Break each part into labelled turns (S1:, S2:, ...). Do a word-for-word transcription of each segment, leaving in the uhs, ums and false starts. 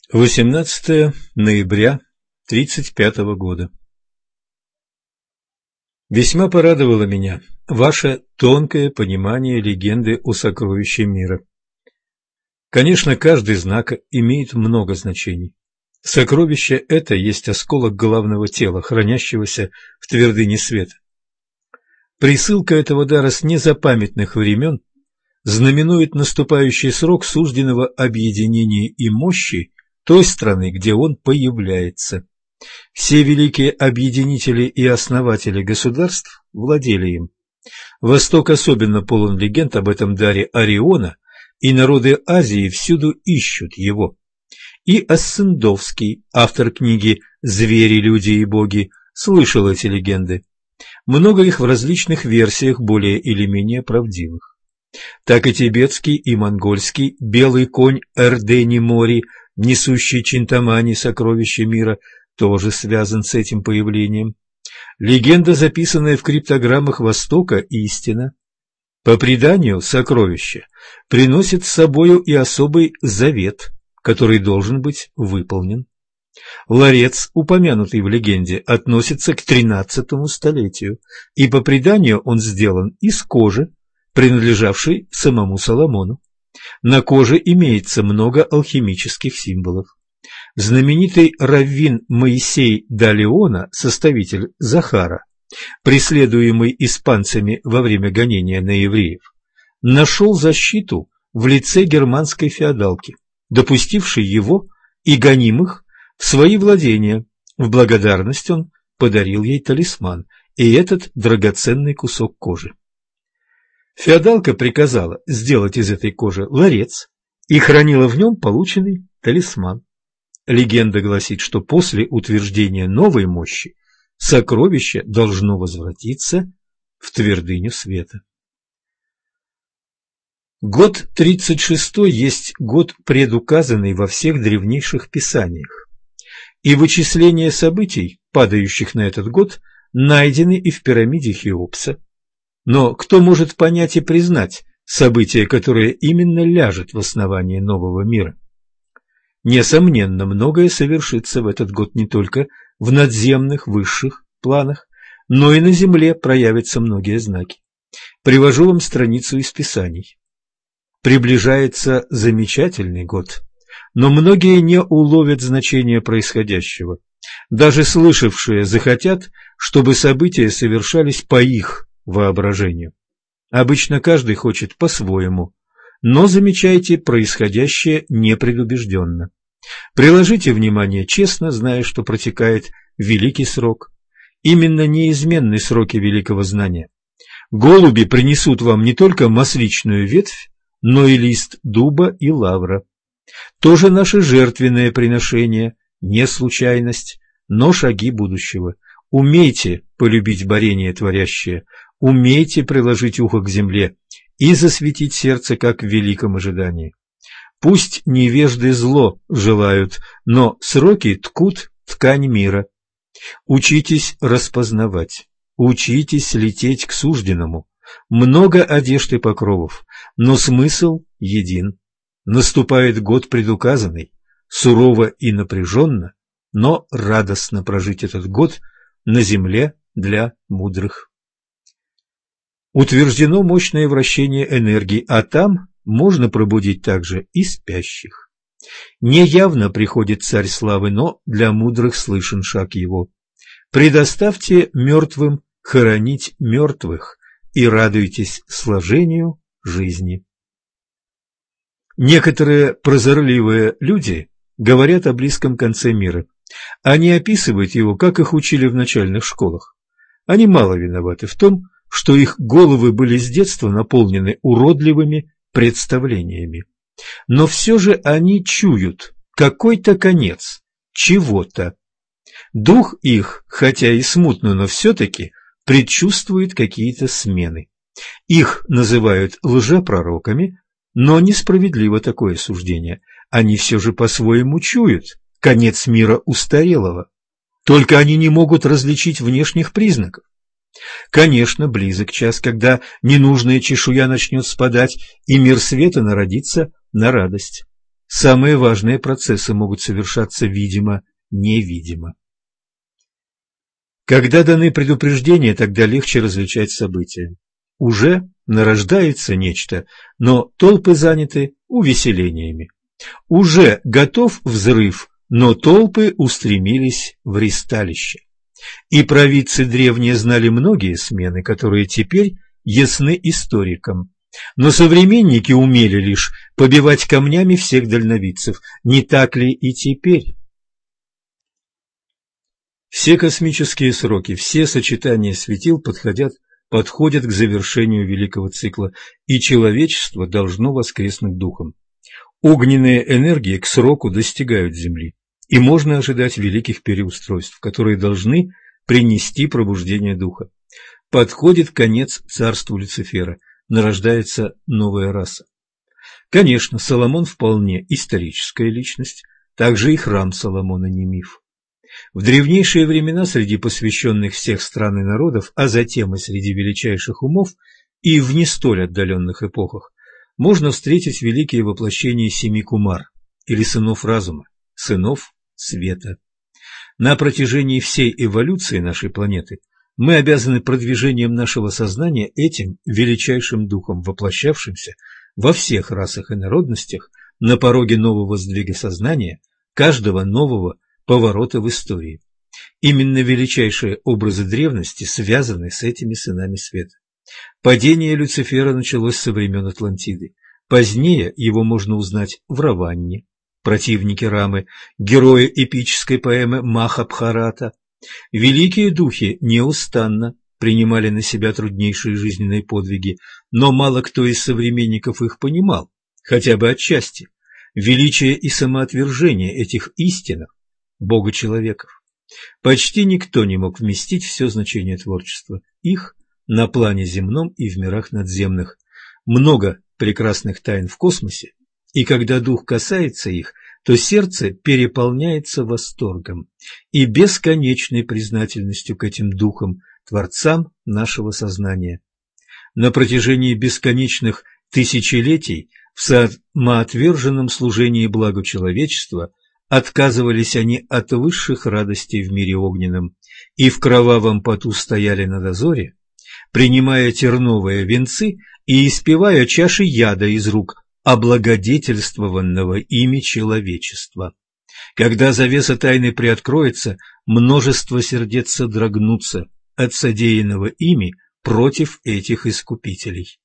S1: восемнадцатое ноября тридцать пятого года. Весьма порадовало меня ваше тонкое понимание легенды о сокровище мира. Конечно, каждый знак имеет много значений. Сокровище – это есть осколок главного тела, хранящегося в твердыне света. Присылка этого дара с незапамятных времен знаменует наступающий срок сужденного объединения и мощи той страны, где он появляется. Все великие объединители и основатели государств владели им. Восток особенно полон легенд об этом даре Ориона, и народы Азии всюду ищут его. И Ассендовский, автор книги «Звери, люди и боги», слышал эти легенды. Много их в различных версиях, более или менее правдивых. Так и тибетский и монгольский белый конь Эрдени-Мори, несущий Чинтамани, сокровище мира, тоже связан с этим появлением. Легенда, записанная в криптограммах Востока, истина. По преданию, сокровище приносит с собою и особый завет, который должен быть выполнен. Ларец, упомянутый в легенде, относится к тринадцатому столетию, и по преданию он сделан из кожи, принадлежавшей самому Соломону. На коже имеется много алхимических символов. Знаменитый раввин Моисей Далеона, составитель Захара, преследуемый испанцами во время гонения на евреев, нашел защиту в лице германской феодалки, допустившей его и гонимых в свои владения. В благодарность он подарил ей талисман и этот драгоценный кусок кожи. Феодалка приказала сделать из этой кожи ларец и хранила в нем полученный талисман. Легенда гласит, что после утверждения новой мощи сокровище должно возвратиться в твердыню света. Год тридцать шестой есть год, предуказанный во всех древнейших писаниях, и вычисления событий, падающих на этот год, найдены и в пирамиде Хеопса. Но кто может понять и признать событие, которое именно ляжет в основании нового мира? Несомненно, многое совершится в этот год не только в надземных высших планах, но и на земле проявятся многие знаки. Привожу вам страницу из Писаний. Приближается замечательный год, но многие не уловят значения происходящего. Даже слышавшие захотят, чтобы события совершались по их воображению. Обычно каждый хочет по-своему, но замечайте происходящее непредубежденно. Приложите внимание честно, зная, что протекает великий срок, именно неизменные сроки великого знания. Голуби принесут вам не только масличную ветвь, но и лист дуба и лавра. Тоже наши жертвенные приношения, не случайность, но шаги будущего. Умейте полюбить борение творящее, умейте приложить ухо к земле и засветить сердце, как в великом ожидании. Пусть невежды зло желают, но сроки ткут ткань мира. Учитесь распознавать, учитесь лететь к сужденному. Много одежд и покровов, но смысл един. Наступает год предуказанный, сурово и напряженно, но радостно прожить этот год на земле для мудрых. Утверждено мощное вращение энергии, а там можно пробудить также и спящих. Неявно приходит царь славы, но для мудрых слышен шаг его. Предоставьте мертвым хоронить мертвых и радуйтесь сложению жизни. Некоторые прозорливые люди говорят о близком конце мира. Они описывают его, как их учили в начальных школах. Они мало виноваты в том, что их головы были с детства наполнены уродливыми представлениями. Но все же они чуют какой-то конец, чего-то. Дух их, хотя и смутно, но все-таки предчувствует какие-то смены. Их называют лжепророками, но несправедливо такое суждение. Они все же по-своему чуют конец мира устарелого. Только они не могут различить внешних признаков. Конечно, близок час, когда ненужная чешуя начнет спадать, и мир света народится на радость. самые важные процессы могут совершаться видимо-невидимо. Когда даны предупреждения, тогда легче различать события. Уже нарождается нечто, но толпы заняты увеселениями. Уже готов взрыв, но толпы устремились в ристалище. И провидцы древние знали многие смены, которые теперь ясны историкам. Но современники умели лишь побивать камнями всех дальновидцев. Не так ли и теперь? Все космические сроки, все сочетания светил подходят, подходят к завершению великого цикла, и человечество должно воскреснуть духом. Огненные энергии к сроку достигают Земли, и можно ожидать великих переустройств, которые должны принести пробуждение духа. Подходит конец царству Люцифера, нарождается новая раса. Конечно, Соломон вполне историческая личность, также и храм Соломона не миф. В древнейшие времена среди посвященных всех стран и народов, а затем и среди величайших умов, и в не столь отдаленных эпохах, можно встретить великие воплощения семи кумар, или сынов разума, сынов света. На протяжении всей эволюции нашей планеты мы обязаны продвижением нашего сознания этим величайшим духом, воплощавшимся во всех расах и народностях на пороге нового сдвига сознания, каждого нового поворота в истории. Именно величайшие образы древности связаны с этими сынами света. Падение Люцифера началось со времен Атлантиды. Позднее его можно узнать в Раванне, противнике Рамы, герои эпической поэмы Махабхарата. Великие духи неустанно принимали на себя труднейшие жизненные подвиги, но мало кто из современников их понимал, хотя бы отчасти. Величие и самоотвержение этих истинных бога-человеков. Почти никто не мог вместить все значение творчества их на плане земном и в мирах надземных. Много прекрасных тайн в космосе, и когда дух касается их, то сердце переполняется восторгом и бесконечной признательностью к этим духам, творцам нашего сознания. На протяжении бесконечных тысячелетий в самоотверженном служении благу человечества отказывались они от высших радостей в мире огненном и в кровавом поту стояли на дозоре, принимая терновые венцы и испевая чаши яда из рук облагодетельствованного ими человечества. Когда завеса тайны приоткроется, множество сердец содрогнутся от содеянного ими против этих искупителей.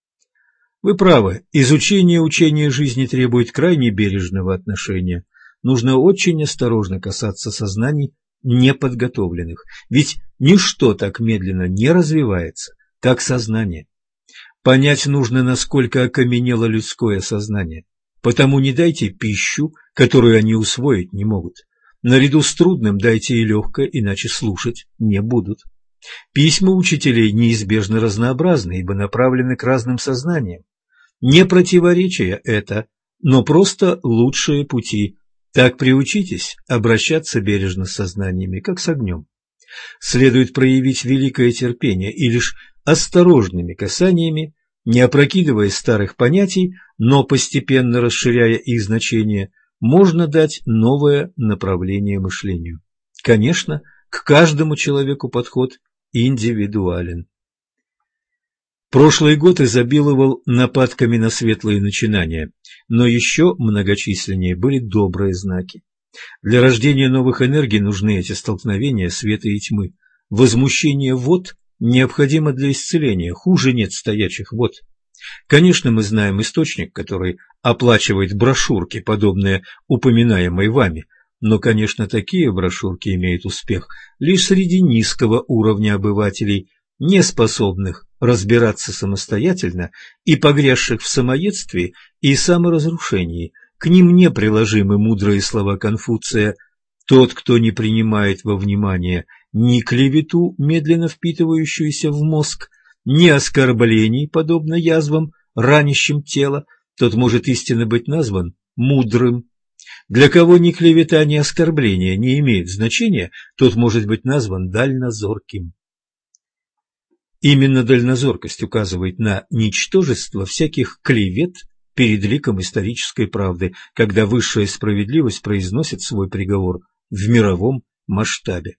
S1: Вы правы, изучение учения жизни требует крайне бережного отношения. Нужно очень осторожно касаться сознаний неподготовленных, ведь ничто так медленно не развивается, как сознание. Понять нужно, насколько окаменело людское сознание, потому не дайте пищу, которую они усвоить не могут. Наряду с трудным дайте и легкое, иначе слушать не будут. Письма учителей неизбежно разнообразны, ибо направлены к разным сознаниям. Не противоречие это, но просто лучшие пути. Так приучитесь обращаться бережно с сознаниями, как с огнем. Следует проявить великое терпение и лишь осторожными касаниями, не опрокидывая старых понятий, но постепенно расширяя их значение, можно дать новое направление мышлению. Конечно, к каждому человеку подход индивидуален. Прошлый год изобиловал нападками на светлые начинания, но еще многочисленнее были добрые знаки. Для рождения новых энергий нужны эти столкновения света и тьмы. Возмущение вод необходимо для исцеления, хуже нет стоячих вод. Конечно, мы знаем источник, который оплачивает брошюрки, подобные упоминаемой вами, но, конечно, такие брошюрки имеют успех лишь среди низкого уровня обывателей, не способных разбираться самостоятельно и погрязших в самоедстве и саморазрушении. К ним не приложимы мудрые слова Конфуция: «Тот, кто не принимает во внимание ни клевету, медленно впитывающуюся в мозг, ни оскорблений, подобно язвам, ранящим тело, тот может истинно быть назван мудрым. Для кого ни клевета, ни оскорбления не имеют значения, тот может быть назван дальнозорким». Именно дальнозоркость указывает на ничтожество всяких клевет перед ликом исторической правды, когда высшая справедливость произносит свой приговор в мировом масштабе.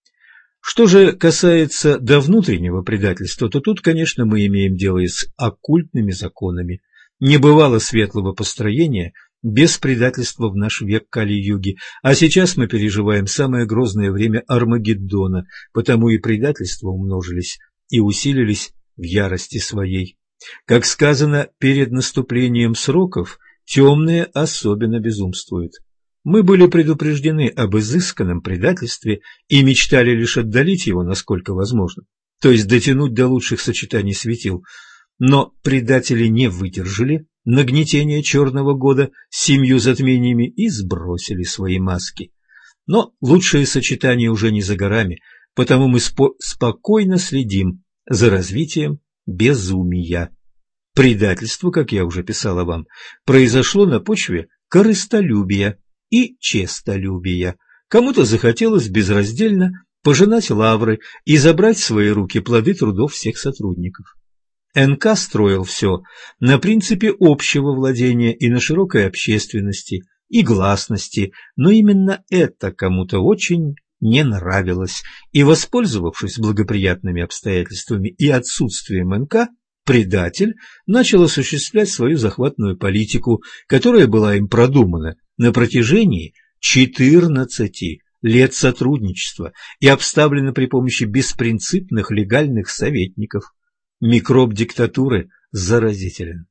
S1: Что же касается до внутреннего предательства, то тут, конечно, мы имеем дело и с оккультными законами. Не бывало светлого построения без предательства в наш век Кали-юги, а сейчас мы переживаем самое грозное время Армагеддона, потому и предательства умножились и усилились в ярости своей. Как сказано, перед наступлением сроков темные особенно безумствуют. Мы были предупреждены об изысканном предательстве и мечтали лишь отдалить его, насколько возможно, то есть дотянуть до лучших сочетаний светил. Но предатели не выдержали нагнетения черного года с семью затмениями и сбросили свои маски. Но лучшие сочетания уже не за горами, потому мы спо- спокойно следим за развитием безумия. Предательство, как я уже писала вам, произошло на почве корыстолюбия и честолюбия. Кому-то захотелось безраздельно пожинать лавры и забрать в свои руки плоды трудов всех сотрудников. эн ка строил все на принципе общего владения и на широкой общественности и гласности, но именно это кому-то очень не нравилось, и, воспользовавшись благоприятными обстоятельствами и отсутствием эн ка, предатель начал осуществлять свою захватную политику, которая была им продумана на протяжении четырнадцати лет сотрудничества и обставлена при помощи беспринципных легальных советников. Микроб диктатуры заразителен.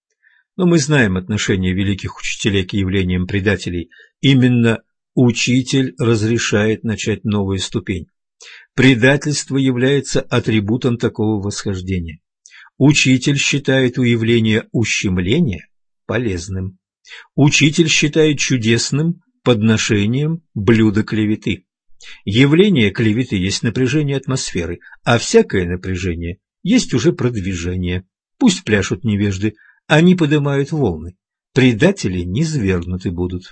S1: Но мы знаем отношение великих учителей к явлениям предателей. Именно учитель разрешает начать новую ступень. Предательство является атрибутом такого восхождения. Учитель считает уявление ущемления полезным. Учитель считает чудесным подношением блюда клеветы. Явление клеветы есть напряжение атмосферы, а всякое напряжение есть уже продвижение. Пусть пляшут невежды, они поднимают волны. Предатели низвергнуты будут.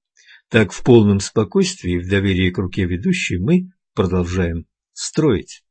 S1: Так в полном спокойствии и в доверии к руке ведущей мы продолжаем строить.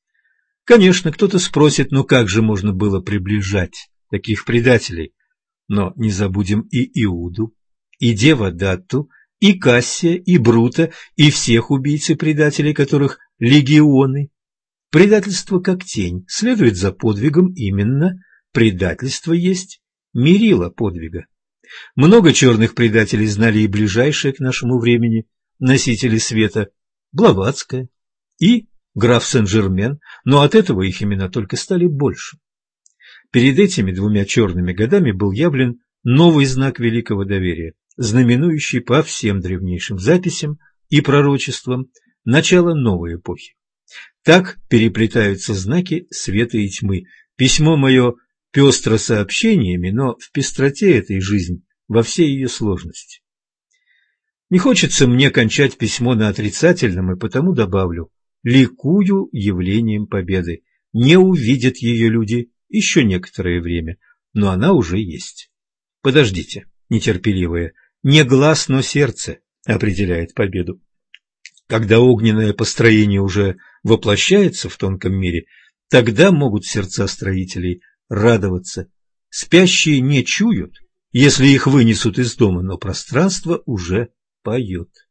S1: Конечно, кто-то спросит, ну как же можно было приближать таких предателей? Но не забудем и Иуду, и Девадатту, и Кассия, и Брута, и всех убийц и предателей, которых легионы. Предательство как тень следует за подвигом, именно предательство есть мерило подвига. Много черных предателей знали и ближайшие к нашему времени носители света Блаватская и граф Сен-Жермен, но от этого их имена только стали больше. Перед этими двумя черными годами был явлен новый знак великого доверия, знаменующий по всем древнейшим записям и пророчествам начало новой эпохи. Так переплетаются знаки света и тьмы. Письмо мое пестро сообщениями, но в пестроте этой жизнь во всей ее сложности. Не хочется мне кончать письмо на отрицательном, и потому добавлю: ликую явлением победы. Не увидят ее люди еще некоторое время, но она уже есть. Подождите, нетерпеливые, не глаз, но сердце определяет победу. Когда огненное построение уже воплощается в тонком мире, тогда могут сердца строителей радоваться. Спящие не чуют, если их вынесут из дома, но пространство уже поет.